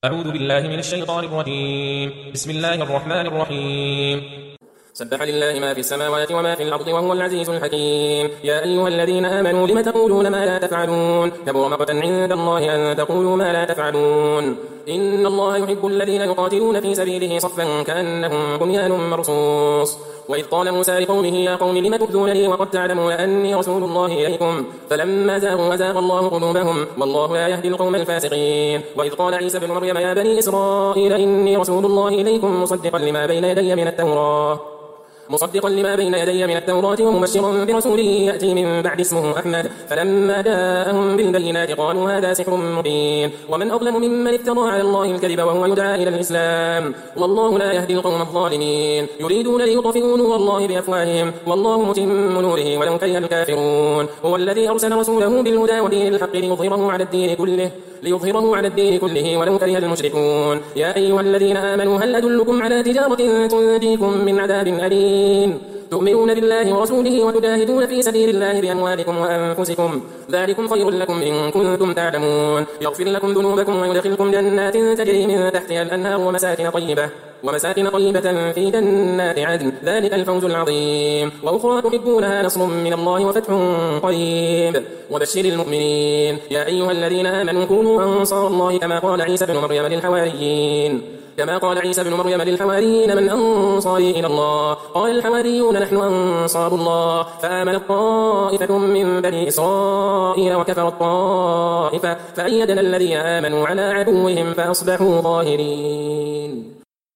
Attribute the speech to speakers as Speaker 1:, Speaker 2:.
Speaker 1: أعوذ بالله من الشيطان الرجيم. بسم الله الرحمن الرحيم.
Speaker 2: سبح لله ما في السماوات وما في الأرض وهو العزيز الحكيم. يا أيها الذين آمنوا لم تقولون ما لا تفعلون كبر مقتا عند الله أن تقولوا ما لا تفعلون. إن الله يحب الذين يقاتلون في سبيله صفا كأنهم بنيان مرصوص. وإذ قال موسى لقومه يا قوم لم تؤذونني وقد تعلمون أني رسول الله إليكم فلما زاغوا أزاغ الله قلوبهم والله لا يهدي القوم الفاسقين. وإذ قال عيسى بن مريم يا بني إسرائيل إني رسول الله إليكم مصدقا لما بين يدي من التوراة ومبشرا برسول يأتي من بعد اسمه أحمد. فلما جاءهم بالبينات قالوا هذا سحر مبين ومن أظلم ممن افترى على الله الكذب وهو يدعى إلى الإسلام والله لا يهدي القوم الظالمين. يريدون ليطفئوا نور الله بأفواههم والله متم نوره ولو كره الكافرون. هو الذي أرسل رسوله بالهدى ودين الحق ليظهره على الدين كله ولو كره المشركون. يا أيها الذين آمنوا هل أدلكم على تجارة تنجيكم من عذاب أليم تؤمنون بالله ورسوله وتجاهدون في سبيل الله بأموالكم وأنفسكم ذلكم خير لكم إن كنتم تعلمون. يغفر لكم ذنوبكم ويدخلكم جنات تجري من تحتها الأنهار ومساكن طيبة في جنات عدن ذلك الفوز العظيم. وأخرى تحبونها نصر من الله وفتح قريب وبشر المؤمنين. يا أيها الذين آمنوا كونوا أنصار الله كما قال عيسى بن مريم للحواريين من أنصاري إلى الله قال الحواريون نحن أنصار الله. فآمنت طائفة من بني إسرائيل وكفرت طائفة فأيدنا الذين آمنوا على عدوهم فأصبحوا ظاهرين.